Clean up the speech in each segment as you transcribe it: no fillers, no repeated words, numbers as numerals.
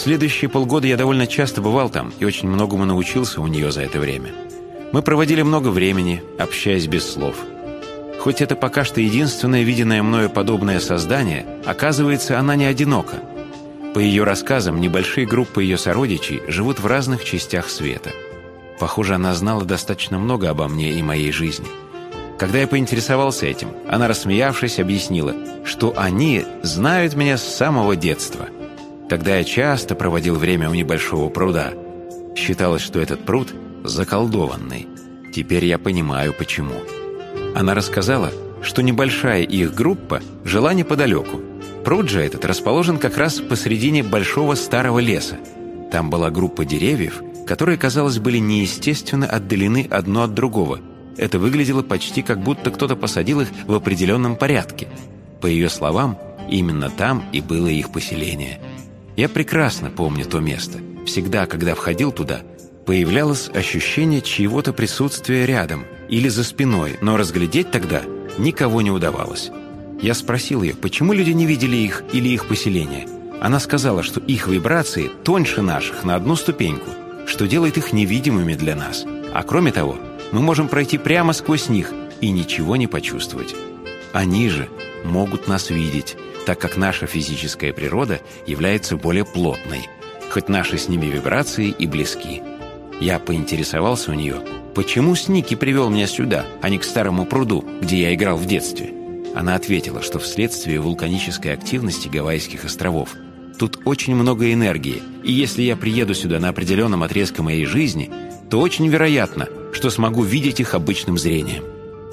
Следующие полгода я довольно часто бывал там и очень многому научился у нее за это время. Мы проводили много времени, общаясь без слов. Хоть это пока что единственное виденное мною подобное создание, оказывается, она не одинока. По ее рассказам, небольшие группы ее сородичей живут в разных частях света. Похоже, она знала достаточно много обо мне и моей жизни. Когда я поинтересовался этим, она, рассмеявшись, объяснила, что они знают меня с самого детства. Тогда я часто проводил время у небольшого пруда. Считалось, что этот пруд заколдованный. Теперь я понимаю, почему. Она рассказала, что небольшая их группа жила неподалеку. Пруд же этот расположен как раз посредине большого старого леса. Там была группа деревьев, которые, казалось, были неестественно отдалены одно от другого. Это выглядело почти как будто кто-то посадил их в определенном порядке. По ее словам, именно там и было их поселение. Я прекрасно помню то место. Всегда, когда входил туда, появлялось ощущение чьего-то присутствия рядом или за спиной, но разглядеть тогда никого не удавалось. Я спросил ее, почему люди не видели их или их поселение. Она сказала, что их вибрации тоньше наших на одну ступеньку, что делает их невидимыми для нас. А кроме того, мы можем пройти прямо сквозь них и ничего не почувствовать. Они же могут нас видеть, так как наша физическая природа является более плотной, хоть наши с ними вибрации и близки. Я поинтересовался у нее, почему Сники привел меня сюда, а не к старому пруду, где я играл в детстве. Она ответила, что вследствие вулканической активности Гавайских островов тут очень много энергии, и если я приеду сюда на определенном отрезке моей жизни, то очень вероятно, что смогу видеть их обычным зрением.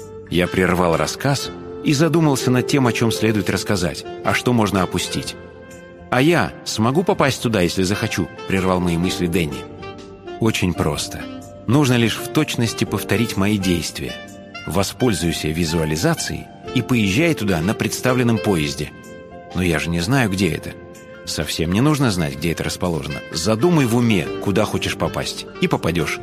Я прервал рассказ и задумался над тем, о чем следует рассказать, а что можно опустить. «А я смогу попасть туда, если захочу?» – прервал мои мысли Дэнни. «Очень просто. Нужно лишь в точности повторить мои действия. Воспользуйся визуализацией и поезжай туда на представленном поезде. Но я же не знаю, где это». «Совсем не нужно знать, где это расположено. Задумай в уме, куда хочешь попасть, и попадешь.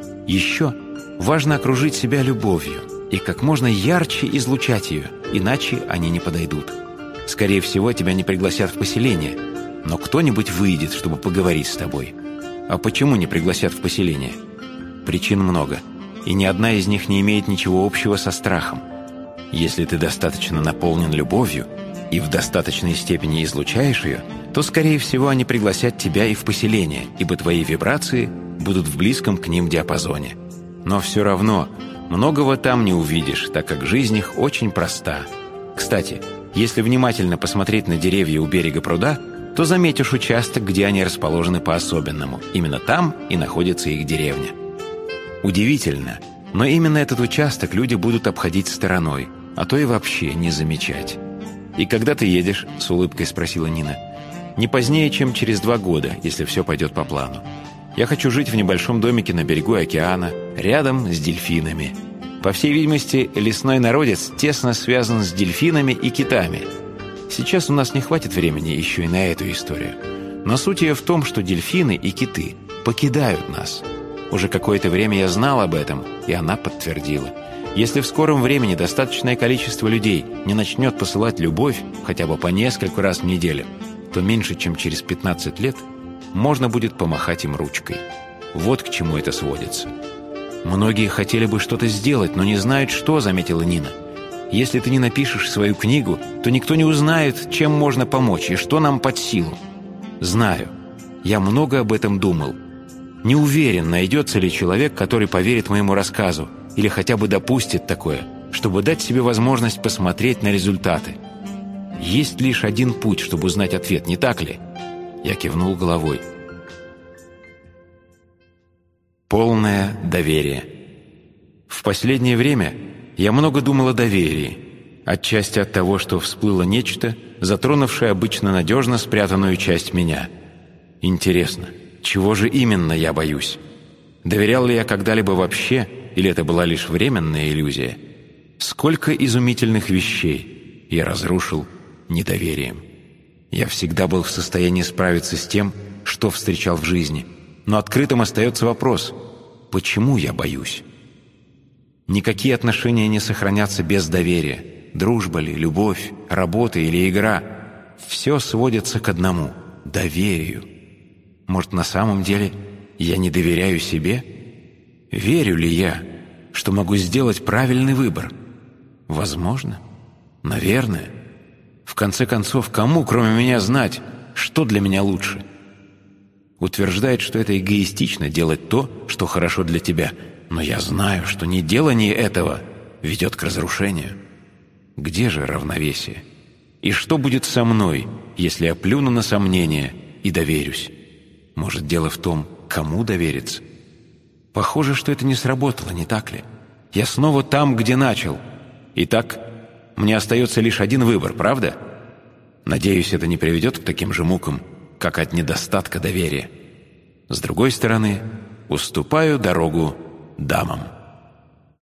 Еще важно окружить себя любовью и как можно ярче излучать ее, иначе они не подойдут. Скорее всего, тебя не пригласят в поселение, но кто-нибудь выйдет, чтобы поговорить с тобой. А почему не пригласят в поселение? Причин много, и ни одна из них не имеет ничего общего со страхом. Если ты достаточно наполнен любовью и в достаточной степени излучаешь ее, то, скорее всего, они пригласят тебя и в поселение, ибо твои вибрации будут в близком к ним диапазоне. Но все равно многого там не увидишь, так как жизнь их очень проста. Кстати, если внимательно посмотреть на деревья у берега пруда, то заметишь участок, где они расположены по-особенному. Именно там и находится их деревня. Удивительно, но именно этот участок люди будут обходить стороной, а то и вообще не замечать. «И когда ты едешь?» – с улыбкой спросила Нина. «Не позднее, чем через 2 года, если все пойдет по плану. Я хочу жить в небольшом домике на берегу океана, рядом с дельфинами. По всей видимости, лесной народец тесно связан с дельфинами и китами. Сейчас у нас не хватит времени еще и на эту историю. Но суть ее в том, что дельфины и киты покидают нас. Уже какое-то время я знал об этом, и она подтвердила. Если в скором времени достаточное количество людей не начнет посылать любовь хотя бы по нескольку раз в неделю, то меньше чем через 15 лет можно будет помахать им ручкой. Вот к чему это сводится. «Многие хотели бы что-то сделать, но не знают, что», — заметила Нина. «Если ты не напишешь свою книгу, то никто не узнает, чем можно помочь и что нам под силу». «Знаю. Я много об этом думал. Не уверен, найдется ли человек, который поверит моему рассказу или хотя бы допустит такое, чтобы дать себе возможность посмотреть на результаты. Есть лишь один путь, чтобы узнать ответ, не так ли?» Я кивнул головой. Полное доверие. В последнее время я много думал о доверии, отчасти от того, что всплыло нечто, затронувшее обычно надежно спрятанную часть меня. Интересно, чего же именно я боюсь? Доверял ли я когда-либо вообще, или это была лишь временная иллюзия? Сколько изумительных вещей я разрушил недоверием. Я всегда был в состоянии справиться с тем, что встречал в жизни, но открытым остается вопрос: почему я боюсь? Никакие отношения не сохранятся без доверия. Дружба ли, любовь, работа или игра — все сводится к одному — доверию. Может, на самом деле я не доверяю себе? Верю ли я, что могу сделать правильный выбор? Возможно. Наверное. В конце концов, кому, кроме меня, знать, что для меня лучше? Утверждает, что это эгоистично делать то, что хорошо для тебя. Но я знаю, что неделание этого ведет к разрушению. Где же равновесие? И что будет со мной, если я плюну на сомнения и доверюсь? Может, дело в том, кому довериться? Похоже, что это не сработало, не так ли? Я снова там, где начал. Итак, мне остается лишь один выбор, правда? Надеюсь, это не приведет к таким же мукам, как от недостатка доверия. С другой стороны, уступаю дорогу дамам.